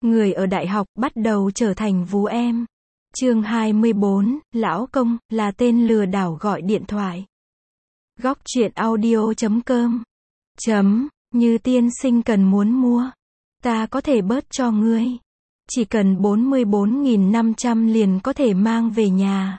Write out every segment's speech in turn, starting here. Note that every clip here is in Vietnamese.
người ở đại học bắt đầu trở thành vú em. Chương 24, Lão Công, là tên lừa đảo gọi điện thoại. Góc truyện audio.com. Như tiên sinh cần muốn mua. Ta có thể bớt cho ngươi. Chỉ cần 44.500 liền có thể mang về nhà.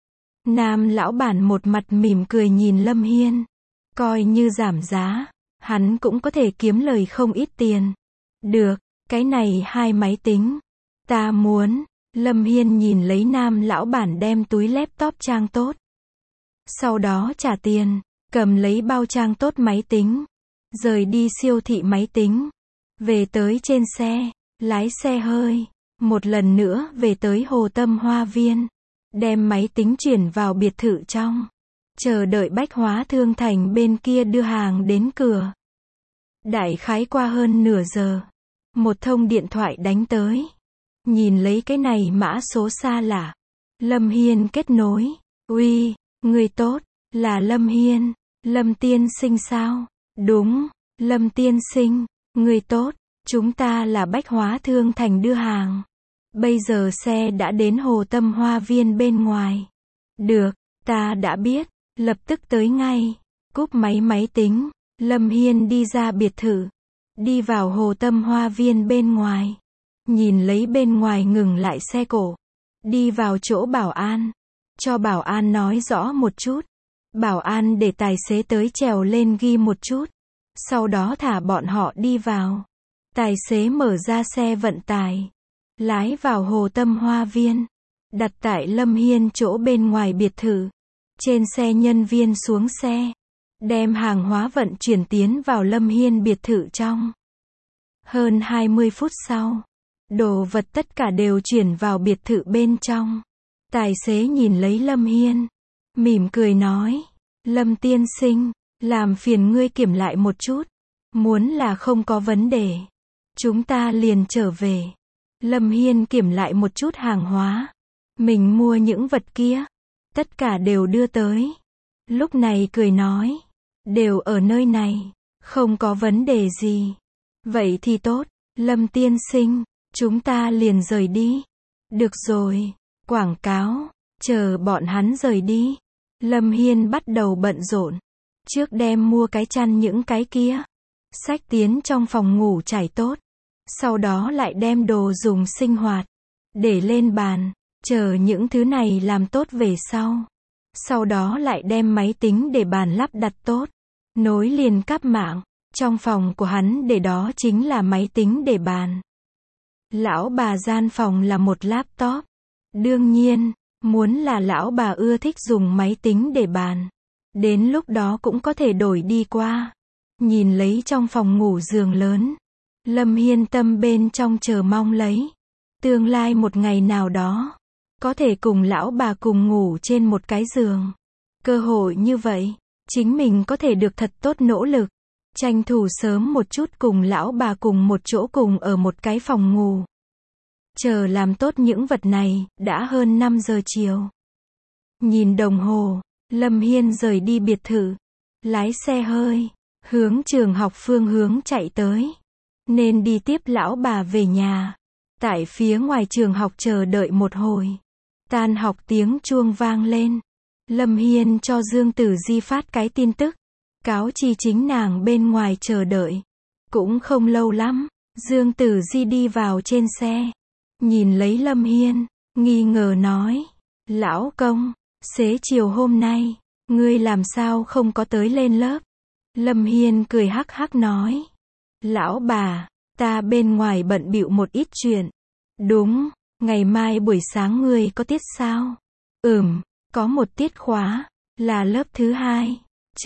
Nam lão bản một mặt mỉm cười nhìn Lâm Hiên. Coi như giảm giá, hắn cũng có thể kiếm lời không ít tiền. Được, cái này 2 máy tính. Ta muốn. Lâm Hiên nhìn lấy nam lão bản đem túi laptop trang tốt. Sau đó trả tiền, cầm lấy bao trang tốt máy tính. Rời đi siêu thị máy tính. Về tới trên xe, lái xe hơi. Một lần nữa về tới Hồ Tâm Hoa Viên. Đem máy tính chuyển vào biệt thự trong. Chờ đợi Bách Hóa Thương Thành bên kia đưa hàng đến cửa. Đại khái qua hơn nửa giờ. Một thông điện thoại đánh tới. Nhìn lấy cái này mã số xa lạ. Lâm Hiên kết nối. Uy, người tốt, là Lâm Hiên. Lâm tiên sinh sao? Đúng, Lâm tiên sinh, người tốt, chúng ta là Bách Hóa Thương Thành đưa hàng. Bây giờ xe đã đến Hồ Tâm Hoa Viên bên ngoài. Được, ta đã biết, lập tức tới ngay. Cúp máy tính, Lâm Hiên đi ra biệt thự. Đi vào Hồ Tâm Hoa Viên bên ngoài. Nhìn lấy bên ngoài ngừng lại xe cổ. Đi vào chỗ bảo an. Cho bảo an nói rõ một chút. Bảo an để tài xế tới trèo lên ghi một chút. Sau đó thả bọn họ đi vào. Tài xế mở ra xe vận tải. Lái vào Hồ Tâm Hoa Viên. Đặt tại Lâm Hiên chỗ bên ngoài biệt thự. Trên xe nhân viên xuống xe. Đem hàng hóa vận chuyển tiến vào Lâm Hiên biệt thự trong. Hơn 20 phút sau. Đồ vật tất cả đều chuyển vào biệt thự bên trong. Tài xế nhìn lấy Lâm Hiên. Mỉm cười nói. Lâm tiên sinh, làm phiền ngươi kiểm lại một chút. Muốn là không có vấn đề. Chúng ta liền trở về. Lâm Hiên kiểm lại một chút hàng hóa. Mình mua những vật kia. Tất cả đều đưa tới. Lúc này cười nói. Đều ở nơi này. Không có vấn đề gì. Vậy thì tốt. Lâm tiên sinh. Chúng ta liền rời đi. Được rồi. Quảng cáo. Chờ bọn hắn rời đi. Lâm Hiên bắt đầu bận rộn. Trước đem mua cái chăn những cái kia. Xách tiến trong phòng ngủ trải tốt. Sau đó lại đem đồ dùng sinh hoạt. Để lên bàn. Chờ những thứ này làm tốt về sau. Sau đó lại đem máy tính để bàn lắp đặt tốt. Nối liền cáp mạng. Trong phòng của hắn để đó chính là máy tính để bàn. Lão bà gian phòng là một laptop. Đương nhiên, muốn là lão bà ưa thích dùng máy tính để bàn. Đến lúc đó cũng có thể đổi đi qua. Nhìn lấy trong phòng ngủ giường lớn. Lâm Hiên tâm bên trong chờ mong lấy. Tương lai một ngày nào đó. Có thể cùng lão bà cùng ngủ trên một cái giường. Cơ hội như vậy. Chính mình có thể được thật tốt nỗ lực. Tranh thủ sớm một chút cùng lão bà cùng một chỗ cùng ở một cái phòng ngủ. Chờ làm tốt những vật này, đã hơn 5 giờ chiều. Nhìn đồng hồ, Lâm Hiên rời đi biệt thự. Lái xe hơi, hướng trường học phương hướng chạy tới. Nên đi tiếp lão bà về nhà. Tại phía ngoài trường học chờ đợi một hồi. Tan học tiếng chuông vang lên. Lâm Hiên cho Dương Tử Di phát cái tin tức. Cáo chi chính nàng bên ngoài chờ đợi. Cũng không lâu lắm, Dương Tử Di đi vào trên xe. Nhìn lấy Lâm Hiên, nghi ngờ nói. Lão công, xế chiều hôm nay, ngươi làm sao không có tới lên lớp? Lâm Hiên cười hắc hắc nói. Lão bà, ta bên ngoài bận bịu một ít chuyện. Đúng, ngày mai buổi sáng ngươi có tiết sao? Có một tiết khóa, là lớp thứ 2.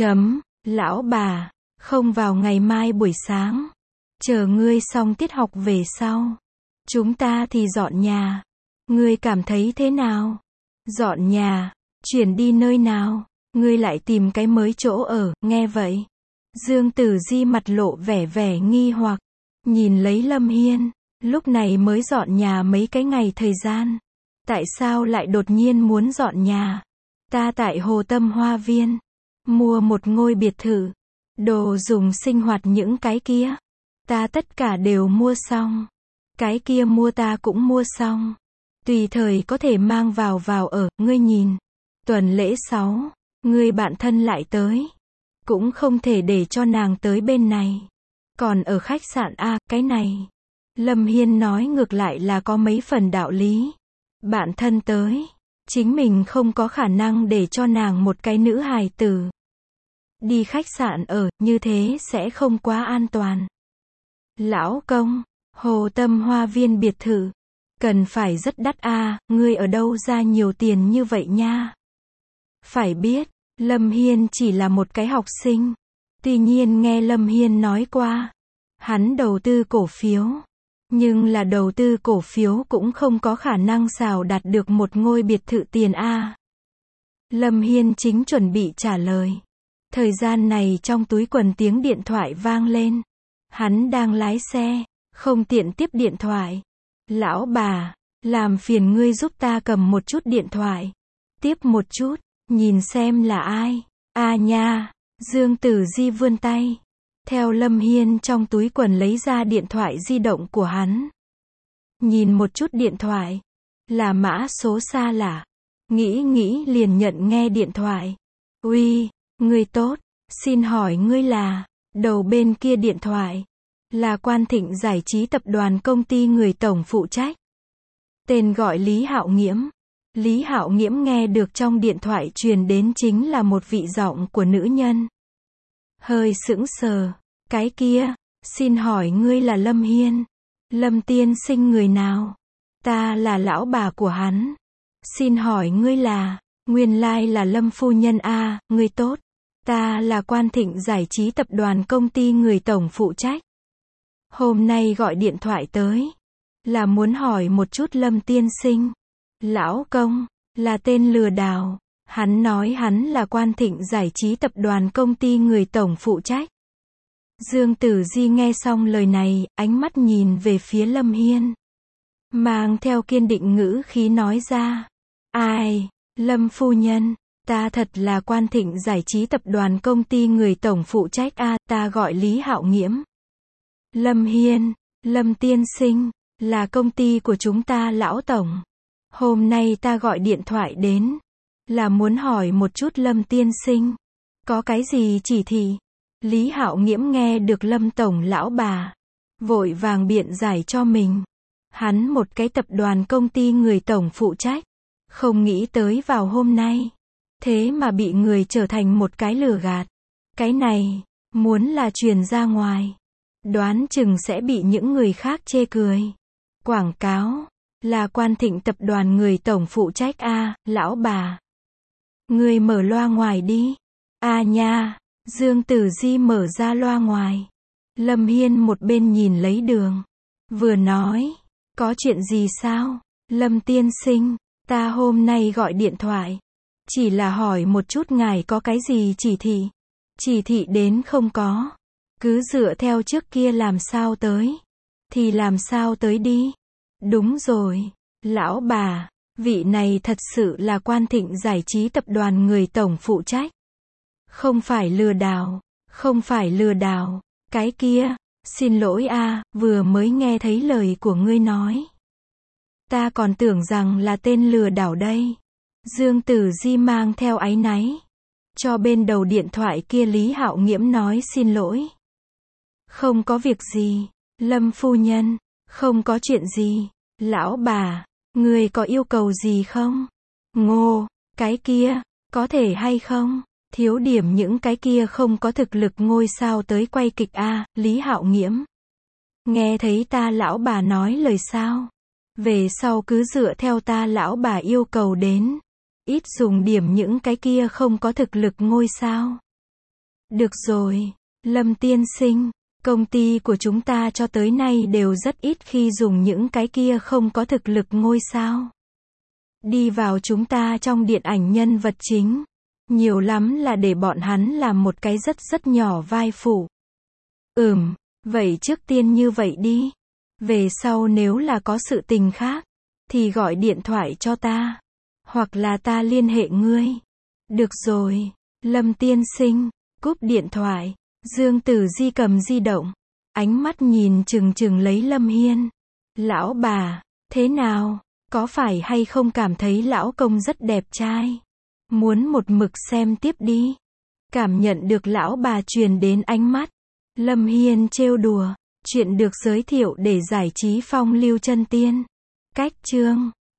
Lão bà, không vào ngày mai buổi sáng. Chờ ngươi xong tiết học về sau. Chúng ta thì dọn nhà. Ngươi cảm thấy thế nào? Dọn nhà, chuyển đi nơi nào? Ngươi lại tìm cái mới chỗ ở, nghe vậy. Dương Tử Di mặt lộ vẻ nghi hoặc. Nhìn lấy Lâm Hiên, lúc này mới dọn nhà mấy cái ngày thời gian. Tại sao lại đột nhiên muốn dọn nhà? Ta tại Hồ Tâm Hoa Viên. Mua một ngôi biệt thự. Đồ dùng sinh hoạt những cái kia. Ta tất cả đều mua xong. Cái kia mua ta cũng mua xong. Tùy thời có thể mang vào ở, ngươi nhìn. Tuần lễ 6, ngươi bạn thân lại tới. Cũng không thể để cho nàng tới bên này. Còn ở khách sạn A, cái này. Lâm Hiên nói ngược lại là có mấy phần đạo lý. Bạn thân tới. Chính mình không có khả năng để cho nàng một cái nữ hài tử đi khách sạn ở, như thế sẽ không quá an toàn. Lão công, Hồ Tâm Hoa viên biệt thự. Cần phải rất đắt a, ngươi ở đâu ra nhiều tiền như vậy nha. Phải biết, Lâm Hiên chỉ là một cái học sinh. Tuy nhiên nghe Lâm Hiên nói qua, hắn đầu tư cổ phiếu. Nhưng là đầu tư cổ phiếu cũng không có khả năng xào đạt được một ngôi biệt thự tiền a. Lâm Hiên chính chuẩn bị trả lời. Thời gian này trong túi quần tiếng điện thoại vang lên. Hắn đang lái xe, không tiện tiếp điện thoại. Lão bà, làm phiền ngươi giúp ta cầm một chút điện thoại. Tiếp một chút, nhìn xem là ai. À nha, Dương Tử Di vươn tay. Theo Lâm Hiên trong túi quần lấy ra điện thoại di động của hắn. Nhìn một chút điện thoại. Là mã số xa lạ. Nghĩ liền nhận nghe điện thoại. Uy, ngươi tốt, xin hỏi ngươi là. Đầu bên kia điện thoại. Là Quan Thịnh Giải trí tập đoàn công ty người tổng phụ trách. Tên gọi Lý Hạo Nghiễm. Lý Hạo Nghiễm nghe được trong điện thoại truyền đến chính là một vị giọng của nữ nhân. Hơi sững sờ. Cái kia, xin hỏi ngươi là Lâm Hiên. Lâm tiên sinh người nào? Ta là lão bà của hắn. Xin hỏi ngươi là, nguyên lai là Lâm phu nhân a, ngươi tốt. Ta là Quan Thịnh Giải trí tập đoàn công ty người tổng phụ trách. Hôm nay gọi điện thoại tới. Là muốn hỏi một chút Lâm tiên sinh. Lão công, là tên lừa đảo. Hắn nói hắn là Quan Thịnh Giải trí tập đoàn công ty người tổng phụ trách. Dương Tử Di nghe xong lời này, ánh mắt nhìn về phía Lâm Hiên. Mang theo kiên định ngữ khí nói ra. Ai, Lâm phu nhân, ta thật là Quan Thịnh Giải trí tập đoàn công ty người tổng phụ trách a, ta gọi Lý Hạo Nghiễm. Lâm Hiên, Lâm tiên sinh, là công ty của chúng ta lão tổng. Hôm nay ta gọi điện thoại đến, là muốn hỏi một chút Lâm tiên sinh. Có cái gì chỉ thị? Lý Hạo Nghiễm nghe được Lâm tổng lão bà. Vội vàng biện giải cho mình. Hắn một cái tập đoàn công ty người tổng phụ trách. Không nghĩ tới vào hôm nay. Thế mà bị người trở thành một cái lừa gạt. Cái này, muốn là truyền ra ngoài. Đoán chừng sẽ bị những người khác chê cười. Quảng cáo, là Quan Thịnh tập đoàn người tổng phụ trách a, lão bà. Người mở loa ngoài đi. À nha, Dương Tử Di mở ra loa ngoài. Lâm Hiên một bên nhìn lấy đường. Vừa nói, có chuyện gì sao? Lâm tiên sinh, ta hôm nay gọi điện thoại. Chỉ là hỏi một chút ngài có cái gì chỉ thị. Chỉ thị đến không có. Cứ dựa theo trước kia làm sao tới. Thì làm sao tới đi. Đúng rồi, lão bà, vị này thật sự là Quan Thịnh Giải trí tập đoàn người tổng phụ trách. Không phải lừa đảo, không phải lừa đảo. Cái kia, xin lỗi a, vừa mới nghe thấy lời của ngươi nói. Ta còn tưởng rằng là tên lừa đảo đây. Dương Tử Di mang theo áy náy. Cho bên đầu điện thoại kia Lý Hạo Nghiễm nói xin lỗi. Không có việc gì, Lâm phu nhân, không có chuyện gì. Lão bà, người có yêu cầu gì không? Ngô, cái kia, có thể hay không? Thiếu điểm những cái kia không có thực lực ngôi sao tới quay kịch a, Lý Hạo Nghiễm. Nghe thấy ta lão bà nói lời sao? Về sau cứ dựa theo ta lão bà yêu cầu đến. Ít dùng điểm những cái kia không có thực lực ngôi sao. Được rồi, Lâm tiên sinh. Công ty của chúng ta cho tới nay đều rất ít khi dùng những cái kia không có thực lực ngôi sao. Đi vào chúng ta trong điện ảnh nhân vật chính. Nhiều lắm là để bọn hắn làm một cái rất nhỏ vai phụ. Vậy trước tiên như vậy đi. Về sau nếu là có sự tình khác, thì gọi điện thoại cho ta. Hoặc là ta liên hệ ngươi. Được rồi, Lâm tiên sinh, cúp điện thoại. Dương Tử Di cầm di động, ánh mắt nhìn chừng lấy Lâm Hiên. Lão bà, thế nào? Có phải hay không cảm thấy lão công rất đẹp trai? Muốn một mực xem tiếp đi. Cảm nhận được lão bà truyền đến ánh mắt. Lâm Hiên trêu đùa. Chuyện được giới thiệu để giải trí phong lưu chân tiên. Cách chương